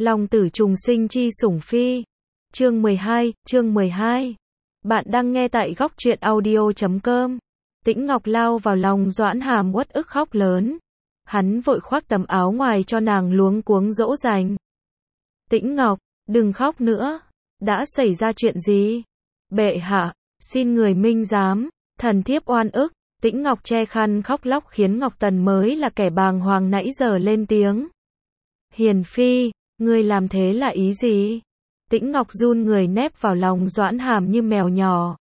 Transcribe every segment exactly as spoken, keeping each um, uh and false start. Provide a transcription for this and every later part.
Long tử trùng sinh chi sủng phi. Chương mười hai, chương mười hai. Bạn đang nghe tại góc truyện audio chấm com. Tĩnh Ngọc lao vào lòng Doãn Hàm uất ức khóc lớn. Hắn vội khoác tấm áo ngoài cho nàng luống cuống dỗ dành. Tĩnh Ngọc, đừng khóc nữa. Đã xảy ra chuyện gì? Bệ hạ, xin người minh giám. Thần thiếp oan ức. Tĩnh Ngọc che khăn khóc lóc khiến Ngọc Tần mới là kẻ bàng hoàng nãy giờ lên tiếng. Hiền phi, ngươi làm thế là ý gì? Tĩnh Ngọc run người nép vào lòng Doãn Hàm như mèo nhỏ.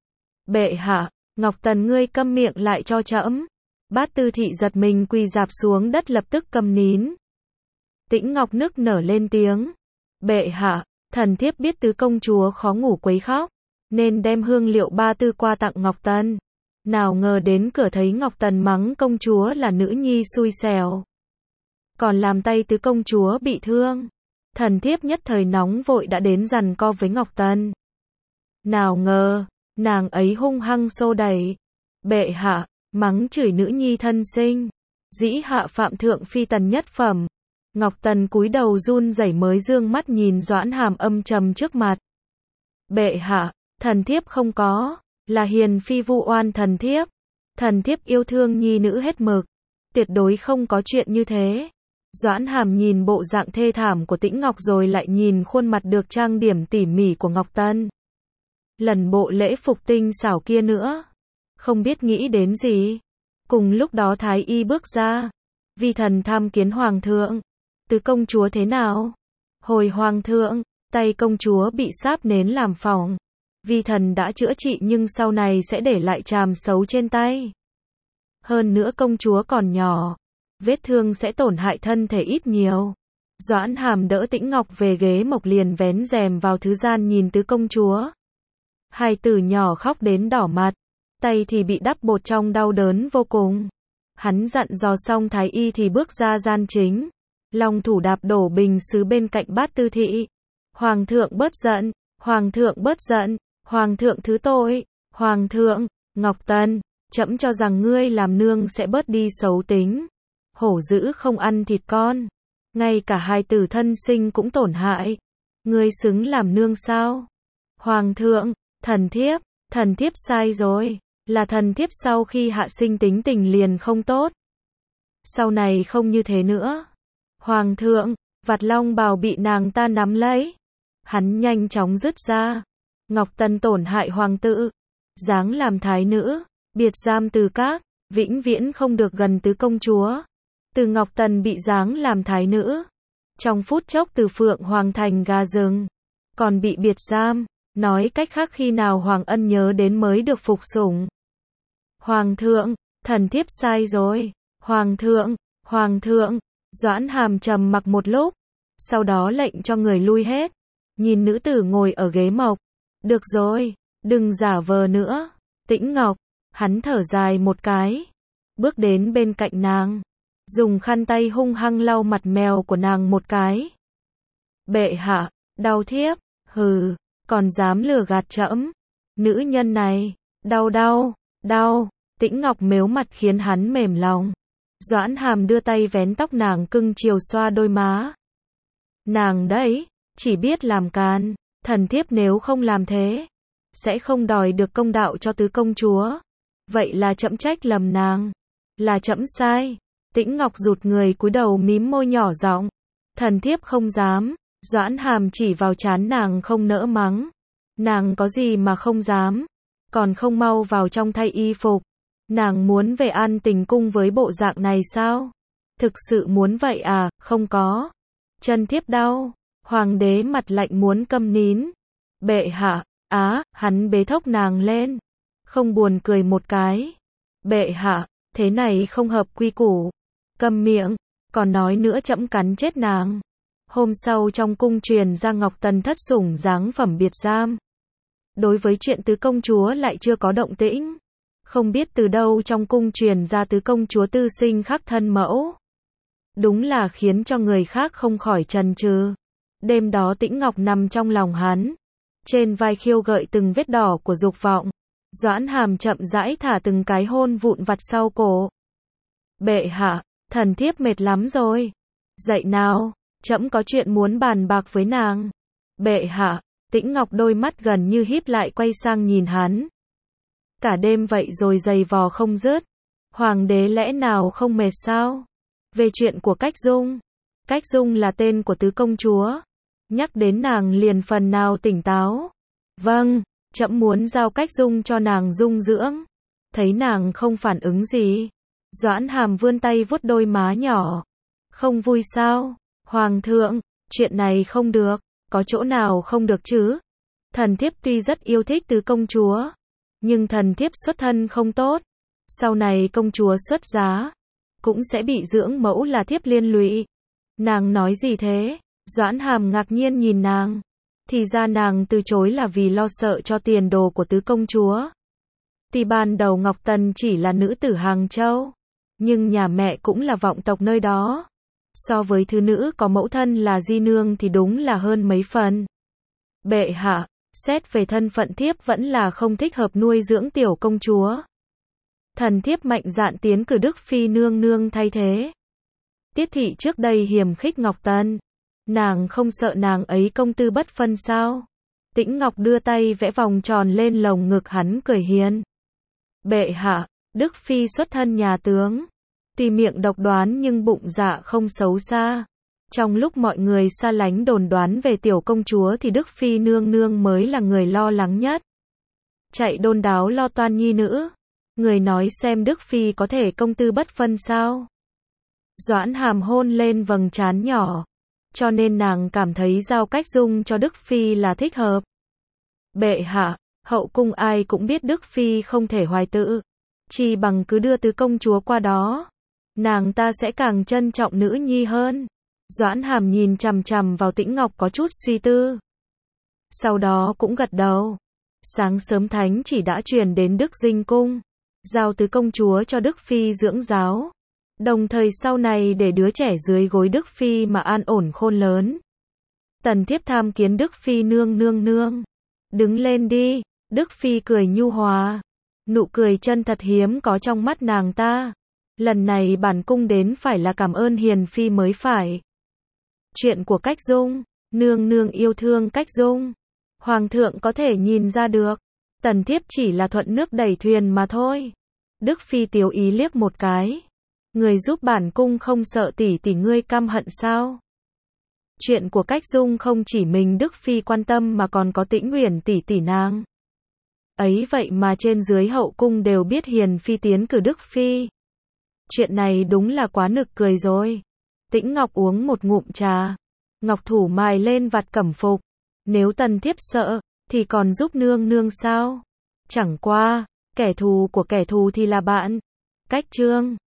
Bệ hạ, Ngọc Tần ngươi câm miệng lại cho trẫm. Bát Tư Thị giật mình quỳ rạp xuống đất lập tức câm nín. Tĩnh Ngọc nức nở lên tiếng. Bệ hạ, thần thiếp biết tứ công chúa khó ngủ quấy khóc, nên đem hương liệu ba tư qua tặng Ngọc Tần. Nào ngờ đến cửa thấy Ngọc Tần mắng công chúa là nữ nhi xui xẻo, còn làm tay tứ công chúa bị thương. Thần thiếp nhất thời nóng vội đã đến giằng co với Ngọc Tần. Nào ngờ, nàng ấy hung hăng xô đẩy. Bệ hạ, mắng chửi nữ nhi thân sinh, dĩ hạ phạm thượng phi tần nhất phẩm. Ngọc Tần cúi đầu run rẩy mới dương mắt nhìn Doãn Hàm âm trầm trước mặt. Bệ hạ, thần thiếp không có, là hiền phi vu oan thần thiếp. Thần thiếp yêu thương nhi nữ hết mực, tuyệt đối không có chuyện như thế. Doãn Hàm nhìn bộ dạng thê thảm của Tĩnh Ngọc rồi lại nhìn khuôn mặt được trang điểm tỉ mỉ của Ngọc Tần. Lần bộ lễ phục tinh xảo kia nữa. Không biết nghĩ đến gì. Cùng lúc đó Thái Y bước ra. Vi thần tham kiến Hoàng thượng. Tứ công chúa thế nào? Hồi Hoàng thượng, tay công chúa bị sáp nến làm phỏng. Vi thần đã chữa trị nhưng sau này sẽ để lại tràm xấu trên tay. Hơn nữa công chúa còn nhỏ, vết thương sẽ tổn hại thân thể ít nhiều. Doãn Hàm đỡ Tĩnh Ngọc về ghế mộc liền vén rèm vào thứ gian nhìn tứ công chúa. Hai tử nhỏ khóc đến đỏ mặt, tay thì bị đắp bột trong đau đớn vô cùng. Hắn dặn dò xong Thái Y thì bước ra gian chính. Long thủ đạp đổ bình sứ bên cạnh Bát Tư Thị. Hoàng thượng bớt giận, Hoàng thượng bớt giận, Hoàng thượng thứ tội, Hoàng thượng. Ngọc Tần, trẫm cho rằng ngươi làm nương sẽ bớt đi xấu tính. Hổ dữ không ăn thịt con, ngay cả hai tử thân sinh cũng tổn hại. Ngươi xứng làm nương sao? Hoàng thượng, thần thiếp, thần thiếp sai rồi, là thần thiếp sau khi hạ sinh tính tình liền không tốt. Sau này không như thế nữa. Hoàng thượng, vạt long bào bị nàng ta nắm lấy. Hắn nhanh chóng dứt ra. Ngọc Tần tổn hại hoàng tử, dáng làm thái nữ, biệt giam từ các, vĩnh viễn không được gần tứ công chúa. Từ Ngọc Tần bị giáng làm thái nữ, trong phút chốc từ Phượng Hoàng thành gà rừng, còn bị biệt giam, nói cách khác khi nào Hoàng Ân nhớ đến mới được phục sủng. Hoàng thượng, thần thiếp sai rồi. Hoàng thượng, Hoàng thượng. Doãn Hàm trầm mặc một lúc, sau đó lệnh cho người lui hết. Nhìn nữ tử ngồi ở ghế mộc. Được rồi, đừng giả vờ nữa. Tĩnh Ngọc, hắn thở dài một cái, bước đến bên cạnh nàng, dùng khăn tay hung hăng lau mặt mèo của nàng một cái. Bệ hạ, đau thiếp, hừ, còn dám lừa gạt trẫm. Nữ nhân này, đau đau, đau. Tĩnh Ngọc mếu mặt khiến hắn mềm lòng. Doãn Hàm đưa tay vén tóc nàng cưng chiều xoa đôi má. Nàng đấy, chỉ biết làm càn, thần thiếp nếu không làm thế, sẽ không đòi được công đạo cho tứ công chúa. Vậy là trẫm trách lầm nàng, là trẫm sai. Tĩnh Ngọc rụt người cúi đầu mím môi nhỏ giọng. Thần thiếp không dám. Doãn Hàm chỉ vào trán nàng không nỡ mắng. Nàng có gì mà không dám, còn không mau vào trong thay y phục. Nàng muốn về An Tình cung với bộ dạng này sao? Thực sự muốn vậy à? Không có. Chân thiếp đau. Hoàng đế mặt lạnh muốn câm nín. Bệ hạ, á, hắn bế thốc nàng lên, không buồn cười một cái. Bệ hạ, thế này không hợp quy củ. Câm miệng, còn nói nữa trẫm cắn chết nàng. Hôm sau trong cung truyền ra Ngọc Tần thất sủng giáng phẩm biệt giam. Đối với chuyện tứ công chúa lại chưa có động tĩnh. Không biết từ đâu trong cung truyền ra tứ công chúa tư sinh khắc thân mẫu. Đúng là khiến cho người khác không khỏi chần chừ. Đêm đó Tĩnh Ngọc nằm trong lòng hắn, trên vai khiêu gợi từng vết đỏ của dục vọng. Doãn Hàm chậm rãi thả từng cái hôn vụn vặt sau cổ. Bệ hạ, thần thiếp mệt lắm rồi. Dậy nào. Trẫm có chuyện muốn bàn bạc với nàng. Bệ hạ, Tĩnh Ngọc đôi mắt gần như híp lại quay sang nhìn hắn. Cả đêm vậy rồi giày vò không dứt. Hoàng đế lẽ nào không mệt sao? Về chuyện của Cách Dung. Cách Dung là tên của tứ công chúa. Nhắc đến nàng liền phần nào tỉnh táo. Vâng, trẫm muốn giao Cách Dung cho nàng dung dưỡng. Thấy nàng không phản ứng gì. Doãn Hàm vươn tay vuốt đôi má nhỏ. Không vui sao? Hoàng thượng, chuyện này không được. Có chỗ nào không được chứ? Thần thiếp tuy rất yêu thích tứ công chúa. Nhưng thần thiếp xuất thân không tốt. Sau này công chúa xuất giá. Cũng sẽ bị dưỡng mẫu là thiếp liên lụy. Nàng nói gì thế? Doãn Hàm ngạc nhiên nhìn nàng. Thì ra nàng từ chối là vì lo sợ cho tiền đồ của tứ công chúa. Thì ban đầu Ngọc Tần chỉ là nữ tử Hàng Châu. Nhưng nhà mẹ cũng là vọng tộc nơi đó. So với thứ nữ có mẫu thân là di nương thì đúng là hơn mấy phần. Bệ hạ, xét về thân phận thiếp vẫn là không thích hợp nuôi dưỡng tiểu công chúa. Thần thiếp mạnh dạn tiến cử Đức Phi nương nương thay thế. Tiết thị trước đây hiềm khích Ngọc Tần. Nàng không sợ nàng ấy công tư bất phân sao? Tĩnh Ngọc đưa tay vẽ vòng tròn lên lồng ngực hắn cười hiền. Bệ hạ, Đức Phi xuất thân nhà tướng. Tuy miệng độc đoán nhưng bụng dạ không xấu xa. Trong lúc mọi người xa lánh đồn đoán về tiểu công chúa thì Đức Phi nương nương mới là người lo lắng nhất. Chạy đôn đáo lo toan nhi nữ. Người nói xem Đức Phi có thể công tư bất phân sao? Doãn Hàm hôn lên vầng trán nhỏ. Cho nên nàng cảm thấy giao Cách Dung cho Đức Phi là thích hợp. Bệ hạ, hậu cung ai cũng biết Đức Phi không thể hoài tự. Chỉ bằng cứ đưa tứ công chúa qua đó. Nàng ta sẽ càng trân trọng nữ nhi hơn. Doãn Hàm nhìn chằm chằm vào Tĩnh Ngọc có chút suy tư. Sau đó cũng gật đầu. Sáng sớm thánh chỉ đã truyền đến Đức Dinh Cung. Giao tứ công chúa cho Đức Phi dưỡng giáo. Đồng thời sau này để đứa trẻ dưới gối Đức Phi mà an ổn khôn lớn. Tần thiếp tham kiến Đức Phi nương nương nương. Đứng lên đi. Đức Phi cười nhu hòa. Nụ cười chân thật hiếm có trong mắt nàng ta. Lần này bản cung đến phải là cảm ơn hiền phi mới phải. Chuyện của Cách Dung. Nương nương yêu thương Cách Dung. Hoàng thượng có thể nhìn ra được. Tần thiếp chỉ là thuận nước đẩy thuyền mà thôi. Đức Phi tiếu ý liếc một cái. Người giúp bản cung không sợ tỷ tỷ ngươi căm hận sao? Chuyện của Cách Dung không chỉ mình Đức Phi quan tâm mà còn có Tĩnh Uyển tỷ tỷ nàng. Ấy vậy mà trên dưới hậu cung đều biết hiền phi tiến cử Đức Phi. Chuyện này đúng là quá nực cười rồi. Tĩnh Ngọc uống một ngụm trà. Ngọc thủ mài lên vạt cẩm phục. Nếu tần thiếp sợ, thì còn giúp nương nương sao? Chẳng qua, kẻ thù của kẻ thù thì là bạn. Cách Trương.